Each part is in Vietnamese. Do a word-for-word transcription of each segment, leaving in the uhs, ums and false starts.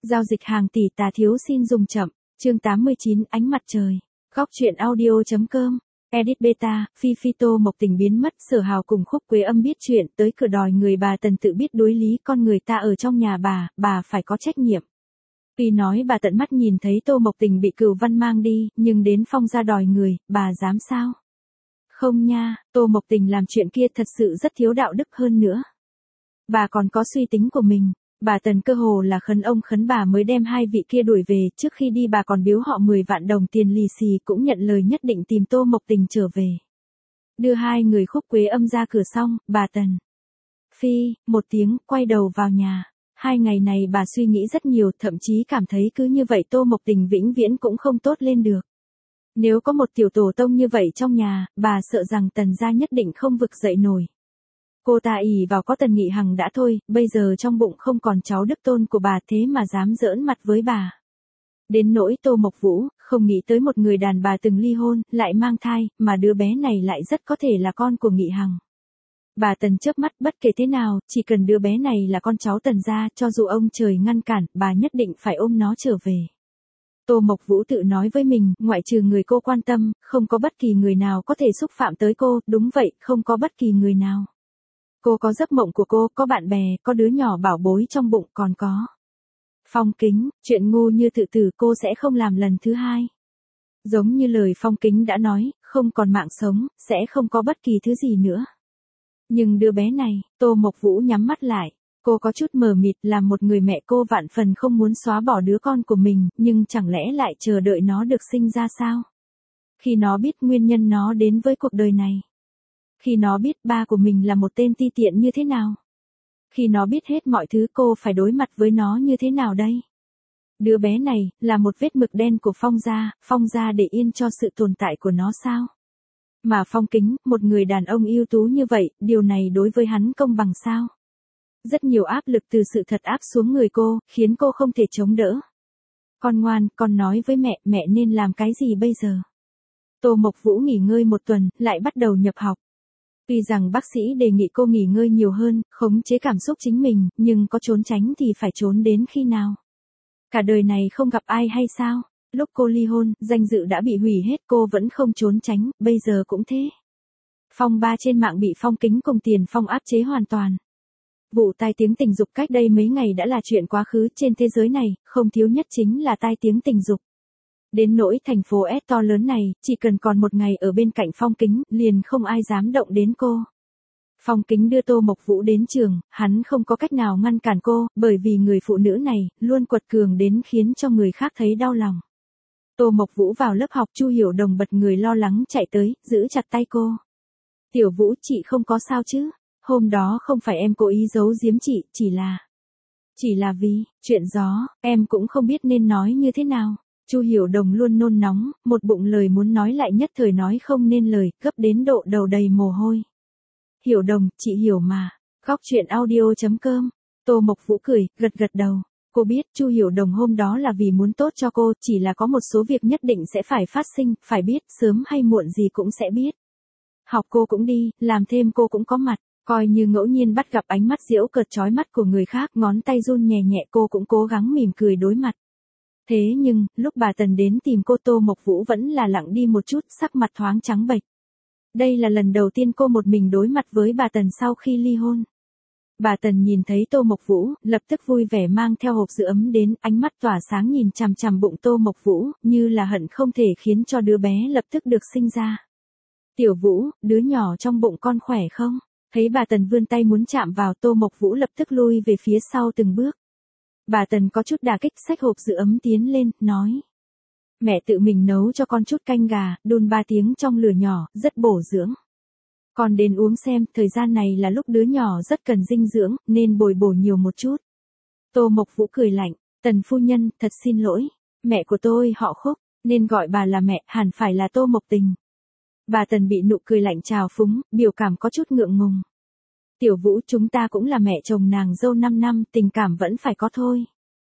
Giao dịch hàng tỷ tà thiếu xin dùng chậm. Chương tám mươi chín Ánh mặt trời. Góc truyện audio.com. Edit beta, Phi Phi Tô Mộc Tình biến mất, Sở Hào cùng Khúc Quế Âm biết chuyện, tới cửa đòi người bà Tần tự biết đối lý con người ta ở trong nhà bà, bà phải có trách nhiệm. Tuy nói bà tận mắt nhìn thấy Tô Mộc Tình bị Cửu Văn mang đi, nhưng đến Phong gia đòi người, bà dám sao? Không nha, Tô Mộc Tình làm chuyện kia thật sự rất thiếu đạo đức hơn nữa. Bà còn có suy tính của mình. Bà Tần cơ hồ là khấn ông khấn bà mới đem hai vị kia đuổi về, trước khi đi bà còn biếu họ mười vạn đồng tiền lì xì, cũng nhận lời nhất định tìm Tô Mộc Tình trở về. Đưa hai người Khúc Quế Âm ra cửa xong, bà Tần Phi, một tiếng, quay đầu vào nhà. Hai ngày này bà suy nghĩ rất nhiều, thậm chí cảm thấy cứ như vậy Tô Mộc Tình vĩnh viễn cũng không tốt lên được. Nếu có một tiểu tổ tông như vậy trong nhà, bà sợ rằng Tần gia nhất định không vực dậy nổi. Cô ta ỷ vào có Tần Nghị Hằng đã thôi, bây giờ trong bụng không còn cháu đích tôn của bà, thế mà dám giỡn mặt với bà. Đến nỗi Tô Mộc Vũ, không nghĩ tới một người đàn bà từng ly hôn, lại mang thai, mà đứa bé này lại rất có thể là con của Nghị Hằng. Bà Tần chớp mắt, bất kể thế nào, chỉ cần đứa bé này là con cháu Tần gia, cho dù ông trời ngăn cản, bà nhất định phải ôm nó trở về. Tô Mộc Vũ tự nói với mình, ngoại trừ người cô quan tâm, không có bất kỳ người nào có thể xúc phạm tới cô, đúng vậy, không có bất kỳ người nào. Cô có giấc mộng của cô, có bạn bè, có đứa nhỏ bảo bối trong bụng, còn có Phong Kính, chuyện ngu như tự tử cô sẽ không làm lần thứ hai. Giống như lời Phong Kính đã nói, không còn mạng sống, sẽ không có bất kỳ thứ gì nữa. Nhưng đứa bé này, Tô Mộc Vũ nhắm mắt lại, cô có chút mờ mịt, làm một người mẹ cô vạn phần không muốn xóa bỏ đứa con của mình, nhưng chẳng lẽ lại chờ đợi nó được sinh ra sao? Khi nó biết nguyên nhân nó đến với cuộc đời này. Khi nó biết ba của mình là một tên ti tiện như thế nào. Khi nó biết hết mọi thứ cô phải đối mặt với nó như thế nào đây. Đứa bé này, là một vết mực đen của Phong gia, Phong gia để yên cho sự tồn tại của nó sao? Mà Phong Kính, một người đàn ông ưu tú như vậy, điều này đối với hắn công bằng sao? Rất nhiều áp lực từ sự thật áp xuống người cô, khiến cô không thể chống đỡ. Con ngoan, con nói với mẹ, mẹ nên làm cái gì bây giờ? Tô Mộc Vũ nghỉ ngơi một tuần, lại bắt đầu nhập học. Tuy rằng bác sĩ đề nghị cô nghỉ ngơi nhiều hơn, khống chế cảm xúc chính mình, nhưng có trốn tránh thì phải trốn đến khi nào? Cả đời này không gặp ai hay sao? Lúc cô ly hôn, danh dự đã bị hủy hết, cô vẫn không trốn tránh, bây giờ cũng thế. Phong ba trên mạng bị Phong Kính cùng Tiền Phong áp chế hoàn toàn. Vụ tai tiếng tình dục cách đây mấy ngày đã là chuyện quá khứ, trên thế giới này, không thiếu nhất chính là tai tiếng tình dục. Đến nỗi thành phố S to lớn này, chỉ cần còn một ngày ở bên cạnh Phong Kính, liền không ai dám động đến cô. Phong Kính đưa Tô Mộc Vũ đến trường, hắn không có cách nào ngăn cản cô, bởi vì người phụ nữ này, luôn quật cường đến khiến cho người khác thấy đau lòng. Tô Mộc Vũ vào lớp học, Chu Hiểu Đồng bật người lo lắng chạy tới, giữ chặt tay cô. Tiểu Vũ, chị không có sao chứ? Hôm đó không phải em cố ý giấu giếm chị, chỉ là... Chỉ là vì, chuyện gió, em cũng không biết nên nói như thế nào. Chu Hiểu Đồng luôn nôn nóng, một bụng lời muốn nói lại nhất thời nói không nên lời, gấp đến độ đầu đầy mồ hôi. Hiểu Đồng, chị hiểu mà. Góc truyện audio.com. Tô Mộc Vũ cười, gật gật đầu. Cô biết Chu Hiểu Đồng hôm đó là vì muốn tốt cho cô, chỉ là có một số việc nhất định sẽ phải phát sinh, phải biết, sớm hay muộn gì cũng sẽ biết. Học cô cũng đi, làm thêm cô cũng có mặt, coi như ngẫu nhiên bắt gặp ánh mắt giễu cợt chói mắt của người khác, ngón tay run nhẹ nhẹ cô cũng cố gắng mỉm cười đối mặt. Thế nhưng, lúc bà Tần đến tìm cô, Tô Mộc Vũ vẫn là lặng đi một chút, sắc mặt thoáng trắng bệch. Đây là lần đầu tiên cô một mình đối mặt với bà Tần sau khi ly hôn. Bà Tần nhìn thấy Tô Mộc Vũ, lập tức vui vẻ mang theo hộp sữa ấm đến, ánh mắt tỏa sáng nhìn chằm chằm bụng Tô Mộc Vũ, như là hận không thể khiến cho đứa bé lập tức được sinh ra. Tiểu Vũ, đứa nhỏ trong bụng con khỏe không? Thấy bà Tần vươn tay muốn chạm vào, Tô Mộc Vũ lập tức lui về phía sau từng bước. Bà Tần có chút đả kích, xách hộp sữa ấm tiến lên, nói. Mẹ tự mình nấu cho con chút canh gà, đun ba tiếng trong lửa nhỏ, rất bổ dưỡng. Con đến uống xem, thời gian này là lúc đứa nhỏ rất cần dinh dưỡng, nên bồi bổ nhiều một chút. Tô Mộc Vũ cười lạnh, Tần phu nhân, thật xin lỗi. Mẹ của tôi họ Khúc, nên gọi bà là mẹ, hẳn phải là Tô Mộc Tình. Bà Tần bị nụ cười lạnh trào phúng, biểu cảm có chút ngượng ngùng. Tiểu Vũ, chúng ta cũng là mẹ chồng nàng dâu năm năm, tình cảm vẫn phải có thôi.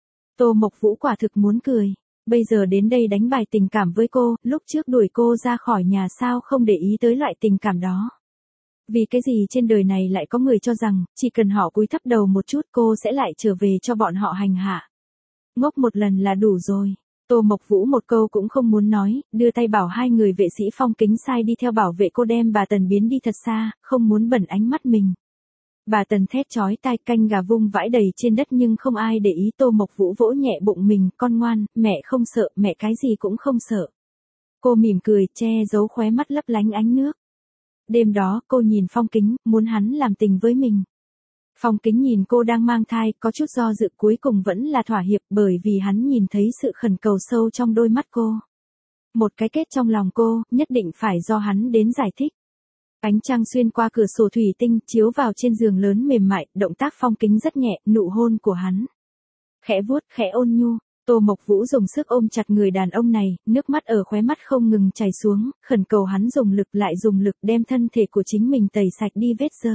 Tô Mộc Vũ quả thực muốn cười. Bây giờ đến đây đánh bài tình cảm với cô, lúc trước đuổi cô ra khỏi nhà sao không để ý tới loại tình cảm đó. Vì cái gì trên đời này lại có người cho rằng, chỉ cần họ cúi thấp đầu một chút cô sẽ lại trở về cho bọn họ hành hạ. ngốc một lần là đủ rồi. Tô Mộc Vũ một câu cũng không muốn nói, đưa tay bảo hai người vệ sĩ Phong Kính sai đi theo bảo vệ cô đem bà Tần biến đi thật xa, không muốn bẩn ánh mắt mình. Bà Tần thét chói tai, canh gà vung vãi đầy trên đất nhưng không ai để ý. Tô Mộc Vũ vỗ nhẹ bụng mình, con ngoan, mẹ không sợ, mẹ cái gì cũng không sợ. Cô mỉm cười, che giấu khóe mắt lấp lánh ánh nước. Đêm đó, cô nhìn Phong Kính, muốn hắn làm tình với mình. Phong Kính nhìn cô đang mang thai, có chút do dự, cuối cùng vẫn là thỏa hiệp bởi vì hắn nhìn thấy sự khẩn cầu sâu trong đôi mắt cô. Một cái kết trong lòng cô, nhất định phải do hắn đến giải thích. Ánh trăng xuyên qua cửa sổ thủy tinh, chiếu vào trên giường lớn mềm mại, động tác Phong Kính rất nhẹ, nụ hôn của hắn. Khẽ vuốt, khẽ ôn nhu, Tô Mộc Vũ dùng sức ôm chặt người đàn ông này, nước mắt ở khóe mắt không ngừng chảy xuống, khẩn cầu hắn dùng lực lại dùng lực đem thân thể của chính mình tẩy sạch đi vết dơ.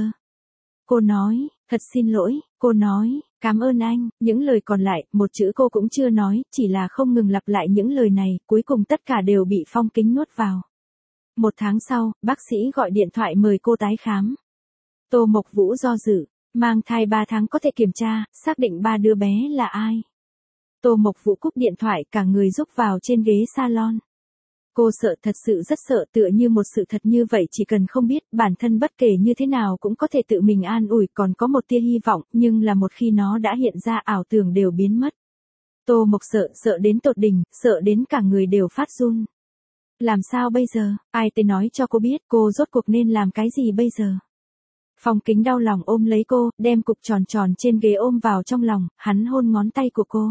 Cô nói, thật xin lỗi, cô nói, cảm ơn anh, những lời còn lại, một chữ cô cũng chưa nói, chỉ là không ngừng lặp lại những lời này, cuối cùng tất cả đều bị Phong Kính nuốt vào. Một tháng sau, bác sĩ gọi điện thoại mời cô tái khám. Tô Mộc Vũ do dự, mang thai ba tháng có thể kiểm tra, xác định ba đứa bé là ai. Tô Mộc Vũ cúp điện thoại, cả người rúc vào trên ghế salon. Cô sợ, thật sự rất sợ, tựa như một sự thật như vậy chỉ cần không biết, bản thân bất kể như thế nào cũng có thể tự mình an ủi, còn có một tia hy vọng, nhưng là một khi nó đã hiện ra ảo tưởng đều biến mất. Tô Mộc sợ, sợ đến tột đỉnh, sợ đến cả người đều phát run. Làm sao bây giờ, ai tới nói cho cô biết, cô rốt cuộc nên làm cái gì bây giờ? Phong Kính đau lòng ôm lấy cô, đem cục tròn tròn trên ghế ôm vào trong lòng, hắn hôn ngón tay của cô.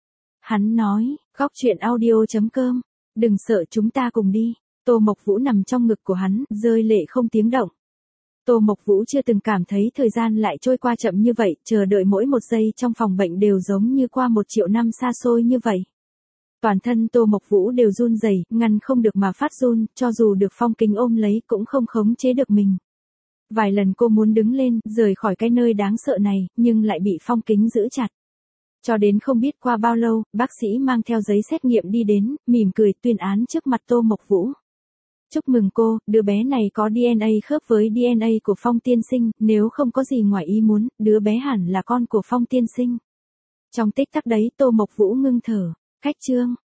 Hắn nói, góc chuyện audio chấm com, đừng sợ, chúng ta cùng đi. Tô Mộc Vũ nằm trong ngực của hắn, rơi lệ không tiếng động. Tô Mộc Vũ chưa từng cảm thấy thời gian lại trôi qua chậm như vậy, chờ đợi mỗi một giây trong phòng bệnh đều giống như qua một triệu năm xa xôi như vậy. Toàn thân Tô Mộc Vũ đều run rẩy, ngăn không được mà phát run, cho dù được Phong Kính ôm lấy cũng không khống chế được mình. Vài lần cô muốn đứng lên, rời khỏi cái nơi đáng sợ này, nhưng lại bị Phong Kính giữ chặt. Cho đến không biết qua bao lâu, bác sĩ mang theo giấy xét nghiệm đi đến, mỉm cười tuyên án trước mặt Tô Mộc Vũ. Chúc mừng cô, đứa bé này có đê en a khớp với đê en a của Phong tiên sinh, nếu không có gì ngoài ý muốn, đứa bé hẳn là con của Phong tiên sinh. Trong tích tắc đấy Tô Mộc Vũ ngưng thở, cách chương.